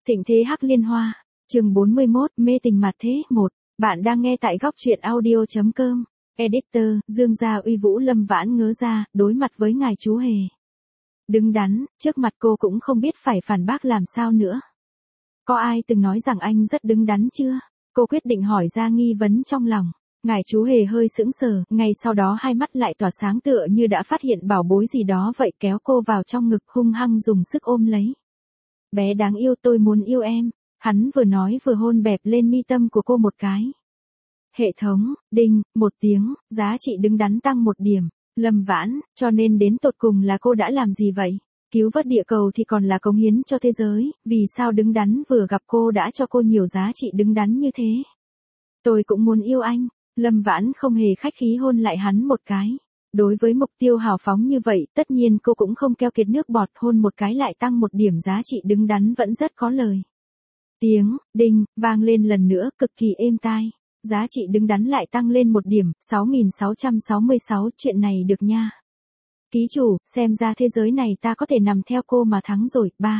Thịnh thế Hắc Liên Hoa, chương 41, mê tình mặt thế 1, bạn đang nghe tại góc truyện audio.com, editor, Dương gia uy vũ Lâm Vãn ngớ ra, đối mặt với ngài chú hề. Đứng đắn, trước mặt cô cũng không biết phải phản bác làm sao nữa. Có ai từng nói rằng anh rất đứng đắn chưa? Cô quyết định hỏi ra nghi vấn trong lòng. Ngài chú hề hơi sững sờ, ngay sau đó hai mắt lại tỏa sáng tựa như đã phát hiện bảo bối gì đó vậy, kéo cô vào trong ngực hung hăng dùng sức ôm lấy. Bé đáng yêu, tôi muốn yêu em. Hắn vừa nói vừa hôn bẹp lên mi tâm của cô một cái. Hệ thống, đinh, một tiếng, giá trị đứng đắn tăng 1 điểm. Lâm Vãn, cho nên đến tột cùng là cô đã làm gì vậy? Cứu vớt địa cầu thì còn là cống hiến cho thế giới, vì sao đứng đắn vừa gặp cô đã cho cô nhiều giá trị đứng đắn như thế? Tôi cũng muốn yêu anh. Lâm Vãn không hề khách khí hôn lại hắn một cái. Đối với mục tiêu hào phóng như vậy, tất nhiên cô cũng không keo kiệt nước bọt, hôn một cái lại tăng 1 điểm giá trị đứng đắn vẫn rất có lời. Tiếng, đinh, vang lên lần nữa, cực kỳ êm tai. Giá trị đứng đắn lại tăng lên 1 điểm, 6.666, chuyện này được nha. Ký chủ, xem ra thế giới này ta có thể nằm theo cô mà thắng rồi, 3.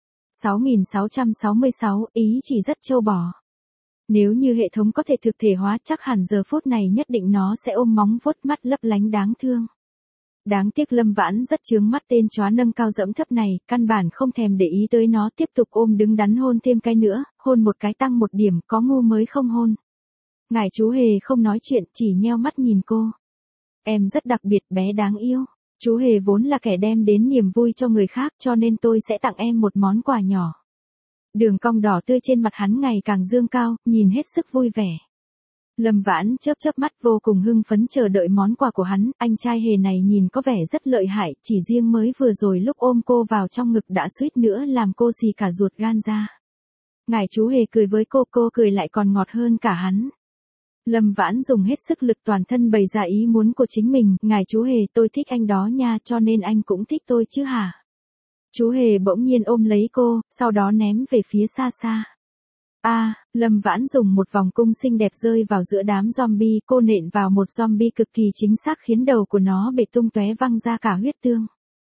6.666, ý chỉ rất trâu bò. Nếu như hệ thống có thể thực thể hóa chắc hẳn giờ phút này nhất định nó sẽ ôm móng vuốt mắt lấp lánh đáng thương. Đáng tiếc Lâm Vãn rất chướng mắt tên chó nâng cao dẫm thấp này, căn bản không thèm để ý tới nó, tiếp tục ôm đứng đắn hôn thêm cái nữa, hôn một cái tăng 1 điểm, có ngu mới không hôn. Ngài chú hề không nói chuyện, chỉ nheo mắt nhìn cô. Em rất đặc biệt, bé đáng yêu. Chú hề vốn là kẻ đem đến niềm vui cho người khác, cho nên tôi sẽ tặng em một món quà nhỏ. Đường cong đỏ tươi trên mặt hắn ngày càng dương cao, nhìn hết sức vui vẻ. Lâm Vãn chớp mắt vô cùng hưng phấn chờ đợi món quà của hắn, anh trai hề này nhìn có vẻ rất lợi hại, chỉ riêng mới vừa rồi lúc ôm cô vào trong ngực đã suýt nữa làm cô xì cả ruột gan ra. Ngài chú hề cười với cô cười lại còn ngọt hơn cả hắn. Lâm Vãn dùng hết sức lực toàn thân bày ra ý muốn của chính mình, ngài chú hề, tôi thích anh đó nha, cho nên anh cũng thích tôi chứ hả? Chú hề bỗng nhiên ôm lấy cô, sau đó ném về phía xa xa. Lâm Vãn dùng một vòng cung xinh đẹp rơi vào giữa đám zombie, cô nện vào một zombie cực kỳ chính xác khiến đầu của nó bể tung tóe văng ra cả huyết tương.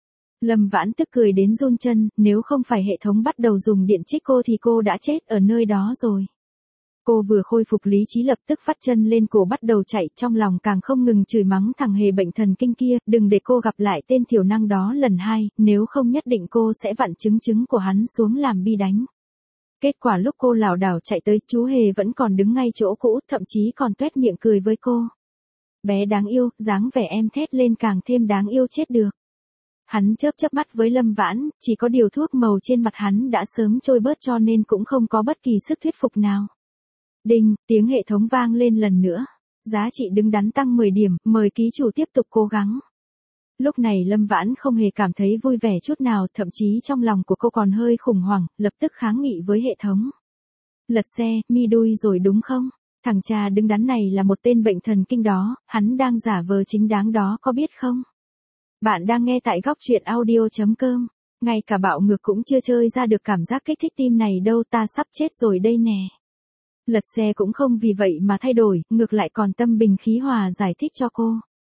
Lâm Vãn tức cười đến run chân, nếu không phải hệ thống bắt đầu dùng điện trích cô thì cô đã chết ở nơi đó rồi. Cô vừa khôi phục lý trí lập tức vắt chân lên cổ bắt đầu chạy, trong lòng càng không ngừng chửi mắng thằng hề bệnh thần kinh kia, đừng để cô gặp lại tên thiểu năng đó lần 2, nếu không nhất định cô sẽ vặn trứng của hắn xuống làm bi đánh. Kết quả lúc cô lảo đảo chạy tới, chú hề vẫn còn đứng ngay chỗ cũ, thậm chí còn tuét miệng cười với cô. Bé đáng yêu, dáng vẻ em thét lên càng thêm đáng yêu chết được. Hắn chớp mắt với Lâm Vãn, chỉ có điều thuốc màu trên mặt hắn đã sớm trôi bớt cho nên cũng không có bất kỳ sức thuyết phục nào. Đinh, tiếng hệ thống vang lên lần nữa. Giá trị đứng đắn tăng 10 điểm, mời ký chủ tiếp tục cố gắng. Lúc này Lâm Vãn không hề cảm thấy vui vẻ chút nào, thậm chí trong lòng của cô còn hơi khủng hoảng, lập tức kháng nghị với hệ thống. Lật xe, mi đuôi rồi đúng không? Thằng cha đứng đắn này là một tên bệnh thần kinh đó, hắn đang giả vờ chính đáng đó có biết không? Bạn đang nghe tại góc truyện audio.com. Ngay cả bạo ngược cũng chưa chơi ra được cảm giác kích thích tim này đâu, ta sắp chết rồi đây nè. Lật xe cũng không vì vậy mà thay đổi, ngược lại còn tâm bình khí hòa giải thích cho cô.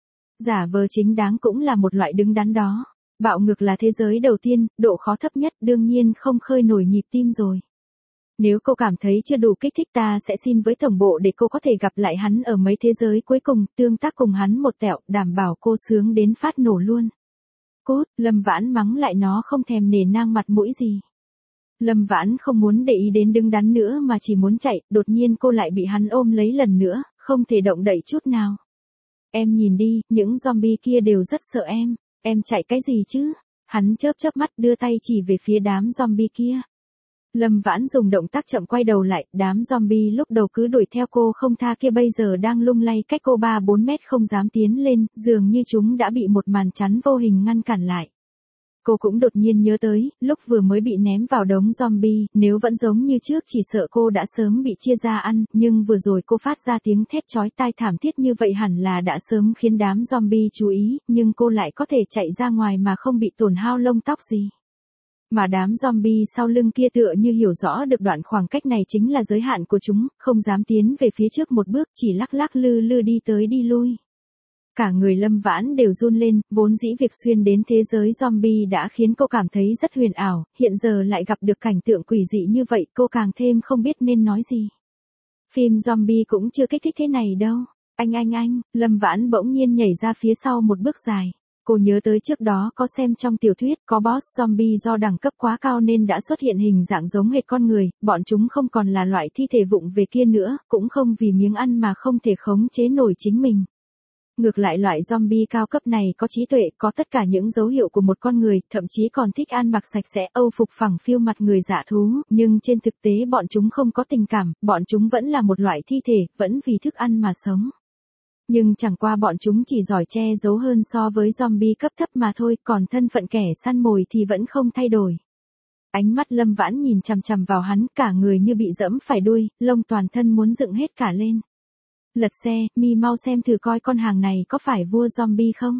Giả vờ chính đáng cũng là một loại đứng đắn đó. Bạo ngược là thế giới đầu tiên, độ khó thấp nhất, đương nhiên không khơi nổi nhịp tim rồi. Nếu cô cảm thấy chưa đủ kích thích ta sẽ xin với tổng bộ để cô có thể gặp lại hắn ở mấy thế giới cuối cùng, tương tác cùng hắn một tẹo, đảm bảo cô sướng đến phát nổ luôn. Cút, Lâm Vãn mắng lại nó không thèm nể nang mặt mũi gì. Lâm Vãn không muốn để ý đến đứng đắn nữa mà chỉ muốn chạy, đột nhiên cô lại bị hắn ôm lấy lần nữa, không thể động đậy chút nào. Em nhìn đi, những zombie kia đều rất sợ em chạy cái gì chứ? Hắn chớp mắt đưa tay chỉ về phía đám zombie kia. Lâm Vãn dùng động tác chậm quay đầu lại, đám zombie lúc đầu cứ đuổi theo cô không tha kia bây giờ đang lung lay cách cô 3-4 mét không dám tiến lên, dường như chúng đã bị một màn chắn vô hình ngăn cản lại. Cô cũng đột nhiên nhớ tới, lúc vừa mới bị ném vào đống zombie, nếu vẫn giống như trước chỉ sợ cô đã sớm bị chia ra ăn, nhưng vừa rồi cô phát ra tiếng thét chói tai thảm thiết như vậy hẳn là đã sớm khiến đám zombie chú ý, nhưng cô lại có thể chạy ra ngoài mà không bị tổn hao lông tóc gì. Mà đám zombie sau lưng kia tựa như hiểu rõ được đoạn khoảng cách này chính là giới hạn của chúng, không dám tiến về phía trước một bước, chỉ lắc lư đi tới đi lui. Cả người Lâm Vãn đều run lên, vốn dĩ việc xuyên đến thế giới zombie đã khiến cô cảm thấy rất huyền ảo, hiện giờ lại gặp được cảnh tượng quỷ dị như vậy, cô càng thêm không biết nên nói gì. Phim zombie cũng chưa kích thích thế này đâu. Anh, Lâm Vãn bỗng nhiên nhảy ra phía sau một bước dài. Cô nhớ tới trước đó có xem trong tiểu thuyết có boss zombie do đẳng cấp quá cao nên đã xuất hiện hình dạng giống hệt con người, bọn chúng không còn là loại thi thể vụng về kia nữa, cũng không vì miếng ăn mà không thể khống chế nổi chính mình. Ngược lại loại zombie cao cấp này có trí tuệ, có tất cả những dấu hiệu của một con người, thậm chí còn thích ăn mặc sạch sẽ, âu phục phẳng phiu mặt người dạ thú, nhưng trên thực tế bọn chúng không có tình cảm, bọn chúng vẫn là một loại thi thể, vẫn vì thức ăn mà sống. Nhưng chẳng qua bọn chúng chỉ giỏi che giấu hơn so với zombie cấp thấp mà thôi, còn thân phận kẻ săn mồi thì vẫn không thay đổi. Ánh mắt Lâm Vãn nhìn chằm chằm vào hắn, cả người như bị dẫm phải đuôi, lông toàn thân muốn dựng hết cả lên. Lật xe, mi mau xem thử coi con hàng này có phải vua zombie không?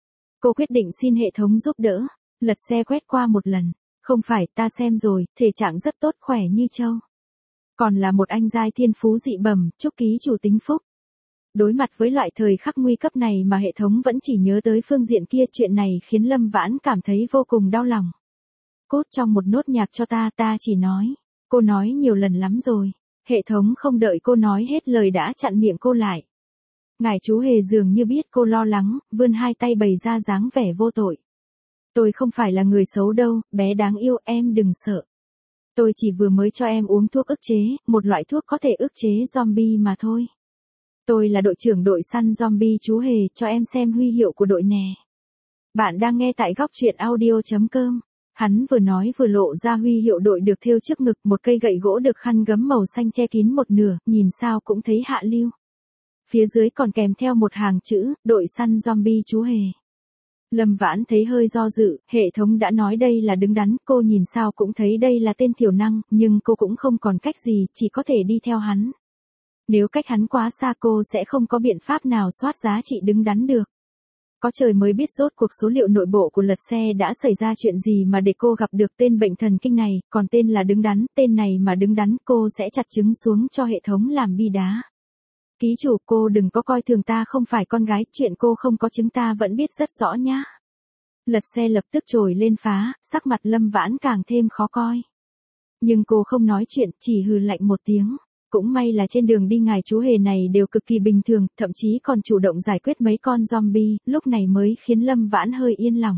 Cô quyết định xin hệ thống giúp đỡ. Lật xe quét qua một lần. Không phải, ta xem rồi, thể trạng rất tốt, khỏe như trâu. Còn là một anh giai thiên phú dị bẩm, chúc ký chủ tính phúc. Đối mặt với loại thời khắc nguy cấp này mà hệ thống vẫn chỉ nhớ tới phương diện kia, chuyện này khiến Lâm Vãn cảm thấy vô cùng đau lòng. Cốt trong một nốt nhạc cho ta chỉ nói. Cô nói nhiều lần lắm rồi. Hệ thống không đợi cô nói hết lời đã chặn miệng cô lại. Ngài chú hề dường như biết cô lo lắng, vươn hai tay bày ra dáng vẻ vô tội. Tôi không phải là người xấu đâu, bé đáng yêu, em đừng sợ. Tôi chỉ vừa mới cho em uống thuốc ức chế, một loại thuốc có thể ức chế zombie mà thôi. Tôi là đội trưởng đội săn zombie chú hề, cho em xem huy hiệu của đội nè. Bạn đang nghe tại góc truyện audio.com. Hắn vừa nói vừa lộ ra huy hiệu đội được thêu trước ngực, một cây gậy gỗ được khăn gấm màu xanh che kín một nửa, nhìn sao cũng thấy hạ lưu. Phía dưới còn kèm theo một hàng chữ, đội săn zombie chú hề. Lâm Vãn thấy hơi do dự, hệ thống đã nói đây là đứng đắn, cô nhìn sao cũng thấy đây là tên thiểu năng, nhưng cô cũng không còn cách gì, chỉ có thể đi theo hắn. Nếu cách hắn quá xa cô sẽ không có biện pháp nào soát giá trị đứng đắn được. Có trời mới biết rốt cuộc số liệu nội bộ của lật xe đã xảy ra chuyện gì mà để cô gặp được tên bệnh thần kinh này, còn tên là đứng đắn, tên này mà đứng đắn cô sẽ chặt trứng xuống cho hệ thống làm bi đá. Ký chủ, cô đừng có coi thường ta, không phải con gái, chuyện cô không có chứng ta vẫn biết rất rõ nhá. Lật xe lập tức trồi lên phá, sắc mặt Lâm Vãn càng thêm khó coi. Nhưng cô không nói chuyện, chỉ hừ lạnh một tiếng. Cũng may là trên đường đi ngài chú hề này đều cực kỳ bình thường, thậm chí còn chủ động giải quyết mấy con zombie, lúc này mới khiến Lâm Vãn hơi yên lòng.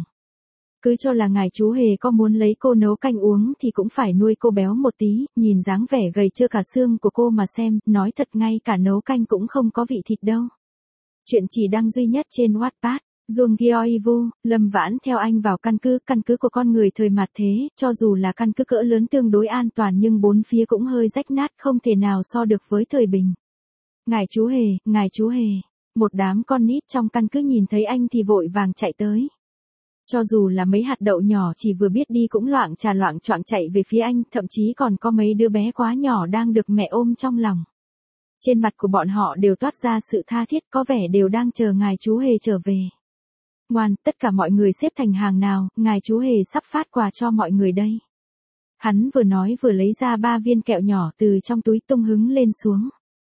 Cứ cho là ngài chú hề có muốn lấy cô nấu canh uống thì cũng phải nuôi cô béo một tí, nhìn dáng vẻ gầy trơ cả xương của cô mà xem, nói thật ngay cả nấu canh cũng không có vị thịt đâu. Chuyện chỉ đăng duy nhất trên Wattpad. Dung Gyeoivu, Lâm Vãn theo anh vào căn cứ của con người thời mạt thế, cho dù là căn cứ cỡ lớn tương đối an toàn nhưng bốn phía cũng hơi rách nát, không thể nào so được với thời bình. Ngài chú hề, một đám con nít trong căn cứ nhìn thấy anh thì vội vàng chạy tới. Cho dù là mấy hạt đậu nhỏ chỉ vừa biết đi cũng loạng choạng chạy về phía anh, thậm chí còn có mấy đứa bé quá nhỏ đang được mẹ ôm trong lòng. Trên mặt của bọn họ đều toát ra sự tha thiết, có vẻ đều đang chờ ngài chú hề trở về. Ngoan, tất cả mọi người xếp thành hàng nào, ngài chú hề sắp phát quà cho mọi người đây. Hắn vừa nói vừa lấy ra 3 viên kẹo nhỏ từ trong túi tung hứng lên xuống.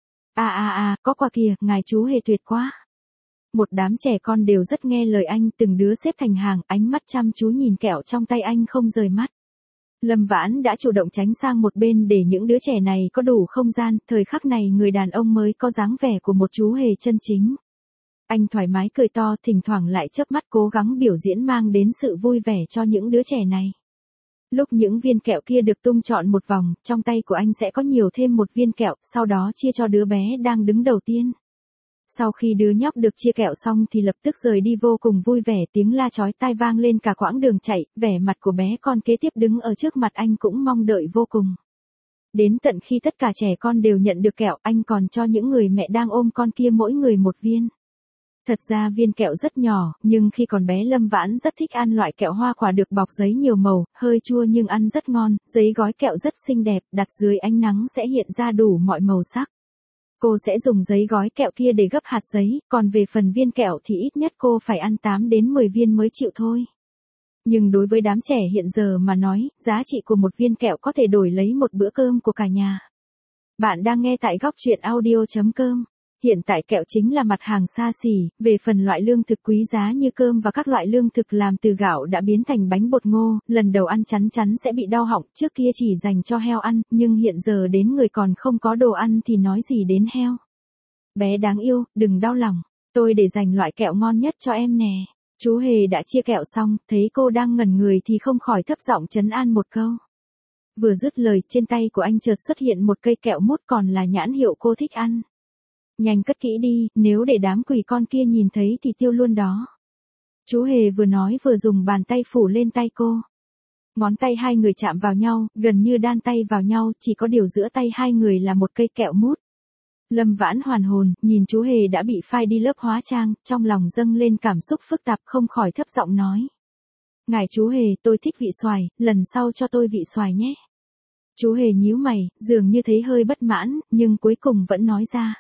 Có quà kìa, ngài chú hề tuyệt quá. Một đám trẻ con đều rất nghe lời anh, từng đứa xếp thành hàng, ánh mắt chăm chú nhìn kẹo trong tay anh không rời mắt. Lâm Vãn đã chủ động tránh sang một bên để những đứa trẻ này có đủ không gian, thời khắc này người đàn ông mới có dáng vẻ của một chú hề chân chính. Anh thoải mái cười to, thỉnh thoảng lại chớp mắt cố gắng biểu diễn mang đến sự vui vẻ cho những đứa trẻ này. Lúc những viên kẹo kia được tung trọn một vòng, trong tay của anh sẽ có nhiều thêm một viên kẹo, sau đó chia cho đứa bé đang đứng đầu tiên. Sau khi đứa nhóc được chia kẹo xong thì lập tức rời đi vô cùng vui vẻ, tiếng la chói tai vang lên cả quãng đường chạy, vẻ mặt của bé con kế tiếp đứng ở trước mặt anh cũng mong đợi vô cùng. Đến tận khi tất cả trẻ con đều nhận được kẹo, anh còn cho những người mẹ đang ôm con kia mỗi người một viên. Thật ra viên kẹo rất nhỏ, nhưng khi còn bé Lâm Vãn rất thích ăn loại kẹo hoa quả được bọc giấy nhiều màu, hơi chua nhưng ăn rất ngon, giấy gói kẹo rất xinh đẹp, đặt dưới ánh nắng sẽ hiện ra đủ mọi màu sắc. Cô sẽ dùng giấy gói kẹo kia để gấp hạt giấy, còn về phần viên kẹo thì ít nhất cô phải ăn 8 đến 10 viên mới chịu thôi. Nhưng đối với đám trẻ hiện giờ mà nói, giá trị của một viên kẹo có thể đổi lấy một bữa cơm của cả nhà. Bạn đang nghe tại góc truyện audio.com. Hiện tại kẹo chính là mặt hàng xa xỉ, về phần loại lương thực quý giá như cơm và các loại lương thực làm từ gạo đã biến thành bánh bột ngô, lần đầu ăn chắn chắn sẽ bị đau họng, trước kia chỉ dành cho heo ăn, nhưng hiện giờ đến người còn không có đồ ăn thì nói gì đến heo. Bé đáng yêu, đừng đau lòng, tôi để dành loại kẹo ngon nhất cho em nè. Chú Hề đã chia kẹo xong, thấy cô đang ngẩn người thì không khỏi thấp giọng trấn an một câu. Vừa dứt lời, trên tay của anh chợt xuất hiện một cây kẹo mút còn là nhãn hiệu cô thích ăn. Nhanh cất kỹ đi, nếu để đám quỷ con kia nhìn thấy thì tiêu luôn đó. Chú Hề vừa nói vừa dùng bàn tay phủ lên tay cô. Ngón tay hai người chạm vào nhau, gần như đan tay vào nhau, chỉ có điều giữa tay hai người là một cây kẹo mút. Lâm Vãn hoàn hồn, nhìn chú Hề đã bị phai đi lớp hóa trang, trong lòng dâng lên cảm xúc phức tạp không khỏi thấp giọng nói. Ngài chú Hề, tôi thích vị xoài, lần sau cho tôi vị xoài nhé. Chú Hề nhíu mày, dường như thấy hơi bất mãn, nhưng cuối cùng vẫn nói ra.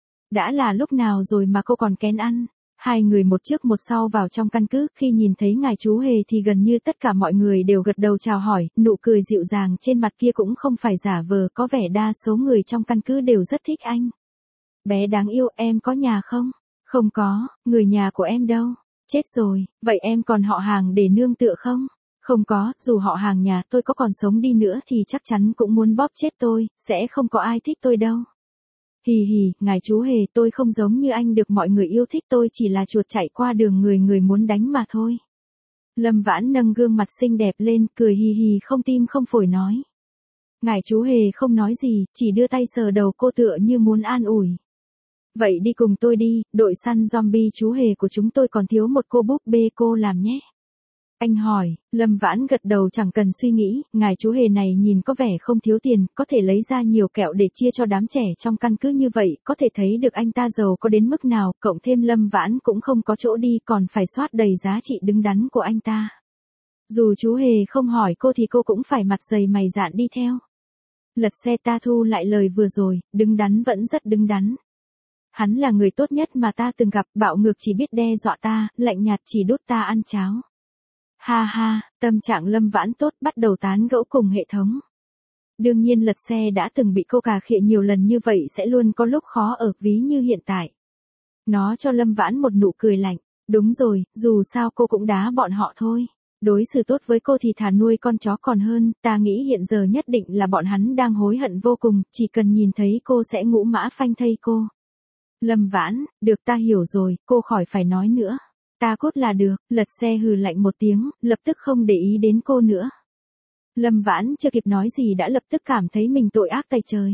Đã là lúc nào rồi mà cô còn kén ăn. Hai người một trước một sau vào trong căn cứ, khi nhìn thấy ngài chú Hề thì gần như tất cả mọi người đều gật đầu chào hỏi, nụ cười dịu dàng trên mặt kia cũng không phải giả vờ, có vẻ đa số người trong căn cứ đều rất thích anh. Bé đáng yêu, em có nhà không? Không có, người nhà của em đâu? Chết rồi, vậy em còn họ hàng để nương tựa không? Không có, dù họ hàng nhà tôi có còn sống đi nữa thì chắc chắn cũng muốn bóp chết tôi, sẽ không có ai thích tôi đâu. Hì hì, ngài chú Hề, tôi không giống như anh được mọi người yêu thích, tôi chỉ là chuột chạy qua đường người muốn đánh mà thôi. Lâm Vãn nâng gương mặt xinh đẹp lên, cười hì hì không tim không phổi nói. Ngài chú Hề không nói gì, chỉ đưa tay sờ đầu cô tựa như muốn an ủi. Vậy đi cùng tôi đi, đội săn zombie chú Hề của chúng tôi còn thiếu một cô búp bê, cô làm nhé. Anh hỏi, Lâm Vãn gật đầu chẳng cần suy nghĩ, ngài chú Hề này nhìn có vẻ không thiếu tiền, có thể lấy ra nhiều kẹo để chia cho đám trẻ trong căn cứ như vậy, có thể thấy được anh ta giàu có đến mức nào, cộng thêm Lâm Vãn cũng không có chỗ đi còn phải soát đầy giá trị đứng đắn của anh ta. Dù chú Hề không hỏi cô thì cô cũng phải mặt dày mày dạn đi theo. Lật xe ta thu lại lời vừa rồi, đứng đắn vẫn rất đứng đắn. Hắn là người tốt nhất mà ta từng gặp, bạo ngược chỉ biết đe dọa ta, lạnh nhạt chỉ đút ta ăn cháo. Ha ha, tâm trạng Lâm Vãn tốt, bắt đầu tán gẫu cùng hệ thống. Đương nhiên lật xe đã từng bị cô cà khịa nhiều lần như vậy sẽ luôn có lúc khó ở ví như hiện tại. Nó cho Lâm Vãn một nụ cười lạnh. Đúng rồi, dù sao cô cũng đá bọn họ thôi. Đối xử tốt với cô thì thà nuôi con chó còn hơn, ta nghĩ hiện giờ nhất định là bọn hắn đang hối hận vô cùng, chỉ cần nhìn thấy cô sẽ ngũ mã phanh thây cô. Lâm Vãn, được ta hiểu rồi, cô khỏi phải nói nữa. Ta cốt là được, lật xe hừ lạnh một tiếng, lập tức không để ý đến cô nữa. Lâm Vãn chưa kịp nói gì đã lập tức cảm thấy mình tội ác tày trời.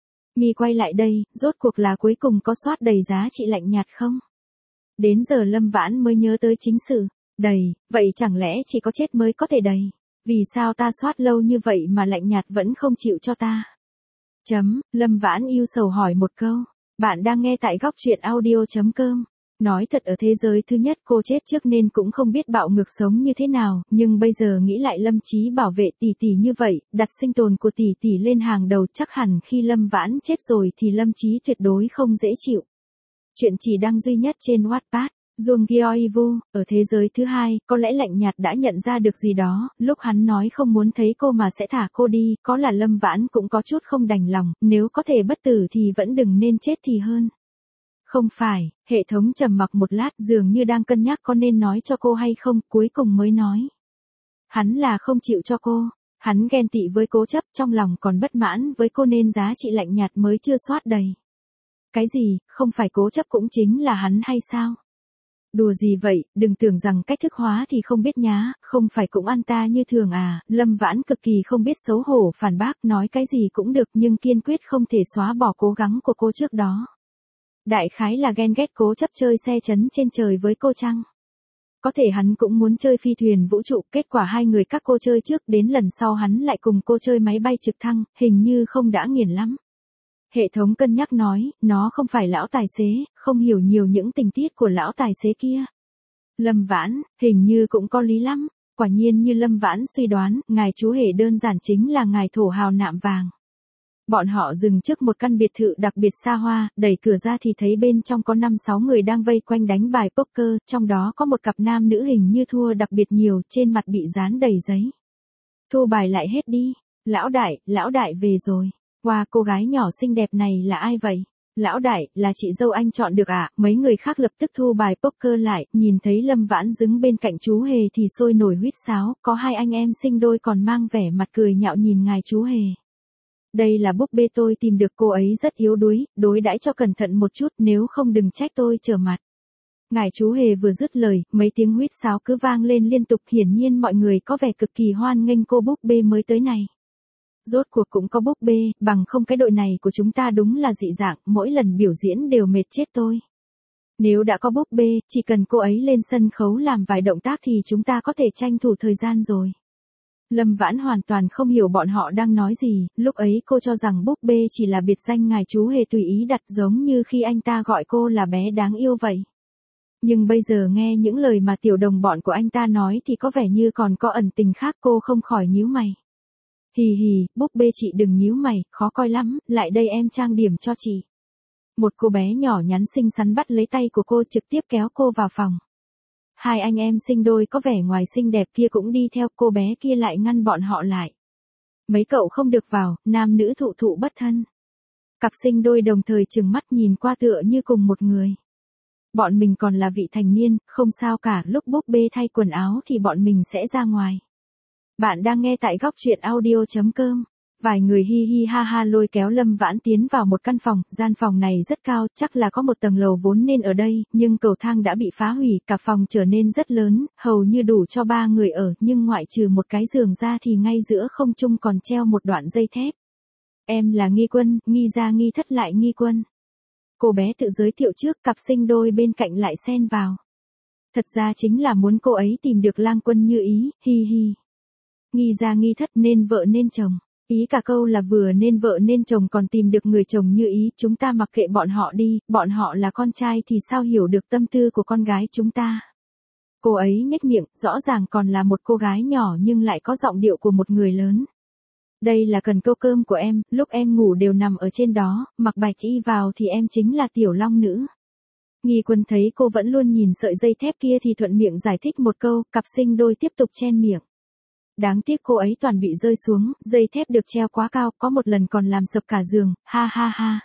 Mi quay lại đây, rốt cuộc là cuối cùng có soát đầy giá trị lạnh nhạt không? Đến giờ Lâm Vãn mới nhớ tới chính sự. Đầy, vậy chẳng lẽ chỉ có chết mới có thể đầy? Vì sao ta soát lâu như vậy mà lạnh nhạt vẫn không chịu cho ta? Lâm Vãn yêu sầu hỏi một câu. Bạn đang nghe tại góc truyện audio.com. Nói thật ở thế giới thứ nhất cô chết trước nên cũng không biết bạo ngược sống như thế nào, nhưng bây giờ nghĩ lại Lâm Chí bảo vệ tỷ tỷ như vậy, đặt sinh tồn của tỷ tỷ lên hàng đầu, chắc hẳn khi Lâm Vãn chết rồi thì Lâm Chí tuyệt đối không dễ chịu. Chuyện chỉ đăng duy nhất trên Wattpad. Jung Gyeoivu, ở thế giới thứ hai, có lẽ lạnh nhạt đã nhận ra được gì đó, lúc hắn nói không muốn thấy cô mà sẽ thả cô đi, có là Lâm Vãn cũng có chút không đành lòng, nếu có thể bất tử thì vẫn đừng nên chết thì hơn. Không phải, hệ thống trầm mặc một lát dường như đang cân nhắc có nên nói cho cô hay không, cuối cùng mới nói. Hắn là không chịu cho cô, hắn ghen tị với cố chấp, trong lòng còn bất mãn với cô nên giá trị lạnh nhạt mới chưa soát đầy. Cái gì, không phải cố chấp cũng chính là hắn hay sao? Đùa gì vậy, đừng tưởng rằng cách thức hóa thì không biết nhá, không phải cũng ăn ta như thường à, Lâm Vãn cực kỳ không biết xấu hổ phản bác, nói cái gì cũng được nhưng kiên quyết không thể xóa bỏ cố gắng của cô trước đó. Đại khái là ghen ghét cố chấp chơi xe chấn trên trời với cô chăng? Có thể hắn cũng muốn chơi phi thuyền vũ trụ, kết quả hai người các cô chơi trước, đến lần sau hắn lại cùng cô chơi máy bay trực thăng, hình như không đã nghiền lắm. Hệ thống cân nhắc nói, nó không phải lão tài xế, không hiểu nhiều những tình tiết của lão tài xế kia. Lâm Vãn, hình như cũng có lý lắm, quả nhiên như Lâm Vãn suy đoán, ngài chú Hề đơn giản chính là ngài thổ hào nạm vàng. Bọn họ dừng trước một căn biệt thự đặc biệt xa hoa, đẩy cửa ra thì thấy bên trong có 5-6 người đang vây quanh đánh bài poker, trong đó có một cặp nam nữ hình như thua đặc biệt nhiều, trên mặt bị dán đầy giấy. Thu bài lại hết đi, lão đại về rồi. Wow, cô gái nhỏ xinh đẹp này là ai vậy? Lão đại, là chị dâu anh chọn được à? Mấy người khác lập tức thu bài poker lại, nhìn thấy Lâm Vãn đứng bên cạnh chú Hề thì sôi nổi huýt sáo, có hai anh em sinh đôi còn mang vẻ mặt cười nhạo nhìn ngài chú Hề. Đây là búp bê tôi tìm được, cô ấy rất yếu đuối, đối đãi cho cẩn thận một chút, nếu không đừng trách tôi trở mặt. Ngài chú Hề vừa dứt lời, mấy tiếng huýt sáo cứ vang lên liên tục, hiển nhiên mọi người có vẻ cực kỳ hoan nghênh cô búp bê mới tới này. Rốt cuộc cũng có búp bê, bằng không cái đội này của chúng ta đúng là dị dạng, mỗi lần biểu diễn đều mệt chết tôi. Nếu đã có búp bê, chỉ cần cô ấy lên sân khấu làm vài động tác thì chúng ta có thể tranh thủ thời gian rồi. Lâm Vãn hoàn toàn không hiểu bọn họ đang nói gì, lúc ấy cô cho rằng búp bê chỉ là biệt danh ngài chú Hề tùy ý đặt, giống như khi anh ta gọi cô là bé đáng yêu vậy. Nhưng bây giờ nghe những lời mà tiểu đồng bọn của anh ta nói thì có vẻ như còn có ẩn tình khác, cô không khỏi nhíu mày. Hì hì, búp bê chị đừng nhíu mày, khó coi lắm, lại đây em trang điểm cho chị. Một cô bé nhỏ nhắn xinh xắn bắt lấy tay của cô trực tiếp kéo cô vào phòng. Hai anh em sinh đôi có vẻ ngoài xinh đẹp kia cũng đi theo, cô bé kia lại ngăn bọn họ lại. Mấy cậu không được vào, nam nữ thụ thụ bất thân. Cặp sinh đôi đồng thời trừng mắt nhìn qua tựa như cùng một người. Bọn mình còn là vị thành niên, không sao cả, lúc búp bê thay quần áo thì bọn mình sẽ ra ngoài. Bạn đang nghe tại góc truyện audio.com. Vài người hi hi ha ha lôi kéo Lâm Vãn tiến vào một căn phòng, gian phòng này rất cao, chắc là có một tầng lầu vốn nên ở đây, nhưng cầu thang đã bị phá hủy, cả phòng trở nên rất lớn, hầu như đủ cho 3 người ở, nhưng ngoại trừ một cái giường ra thì ngay giữa không trung còn treo một đoạn dây thép. Em là Nghi Quân, Nghi gia Nghi thất lại Nghi Quân. Cô bé tự giới thiệu trước, cặp sinh đôi bên cạnh lại xen vào. Thật ra chính là muốn cô ấy tìm được lang quân như ý, hi hi. Nghi gia Nghi thất nên vợ nên chồng. Ý cả câu là vừa nên vợ nên chồng còn tìm được người chồng như ý, chúng ta mặc kệ bọn họ đi, bọn họ là con trai thì sao hiểu được tâm tư của con gái chúng ta. Cô ấy nhếch miệng, rõ ràng còn là một cô gái nhỏ nhưng lại có giọng điệu của một người lớn. Đây là cần câu cơm của em, lúc em ngủ đều nằm ở trên đó, mặc bạch y vào thì em chính là tiểu long nữ. Nghi Quân thấy cô vẫn luôn nhìn sợi dây thép kia thì thuận miệng giải thích một câu, cặp sinh đôi tiếp tục chen miệng. Đáng tiếc cô ấy toàn bị rơi xuống, dây thép được treo quá cao, có một lần còn làm sập cả giường, ha ha ha.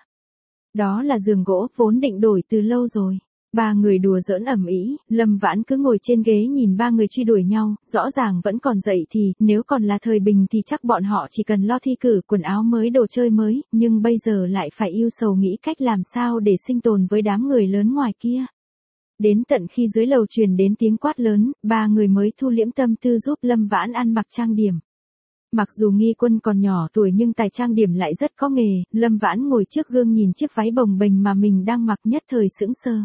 Đó là giường gỗ, vốn định đổi từ lâu rồi. 3 người đùa giỡn ầm ĩ, Lâm Vãn cứ ngồi trên ghế nhìn 3 người truy đuổi nhau, rõ ràng vẫn còn dậy thì, nếu còn là thời bình thì chắc bọn họ chỉ cần lo thi cử quần áo mới đồ chơi mới, nhưng bây giờ lại phải ưu sầu nghĩ cách làm sao để sinh tồn với đám người lớn ngoài kia. Đến tận khi dưới lầu truyền đến tiếng quát lớn, 3 người mới thu liễm tâm tư giúp Lâm Vãn ăn mặc trang điểm. Mặc dù Nghi Quân còn nhỏ tuổi nhưng tài trang điểm lại rất có nghề, Lâm Vãn ngồi trước gương nhìn chiếc váy bồng bềnh mà mình đang mặc nhất thời sững sờ.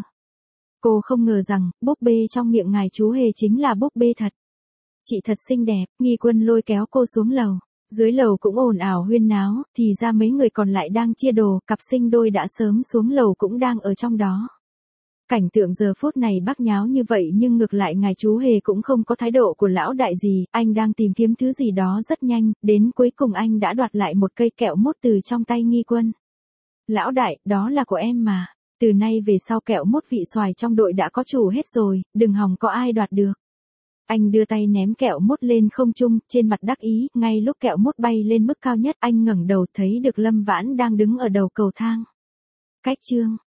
Cô không ngờ rằng, búp bê trong miệng ngài chú Hề chính là búp bê thật. Chị thật xinh đẹp, Nghi Quân lôi kéo cô xuống lầu. Dưới lầu cũng ồn ào huyên náo, thì ra mấy người còn lại đang chia đồ, cặp sinh đôi đã sớm xuống lầu cũng đang ở trong đó. Cảnh tượng giờ phút này bác nháo như vậy nhưng ngược lại ngài chú Hề cũng không có thái độ của lão đại gì, anh đang tìm kiếm thứ gì đó rất nhanh, đến cuối cùng anh đã đoạt lại một cây kẹo mút từ trong tay Nghi Quân. Lão đại, đó là của em mà, từ nay về sau kẹo mút vị xoài trong đội đã có chủ hết rồi, đừng hòng có ai đoạt được. Anh đưa tay ném kẹo mút lên không trung, trên mặt đắc ý, ngay lúc kẹo mút bay lên mức cao nhất anh ngẩng đầu thấy được Lâm Vãn đang đứng ở đầu cầu thang. Cách chương